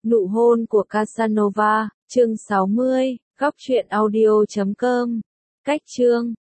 Nụ hôn của Casanova, chương 60, góc truyện audio.com. Cách chương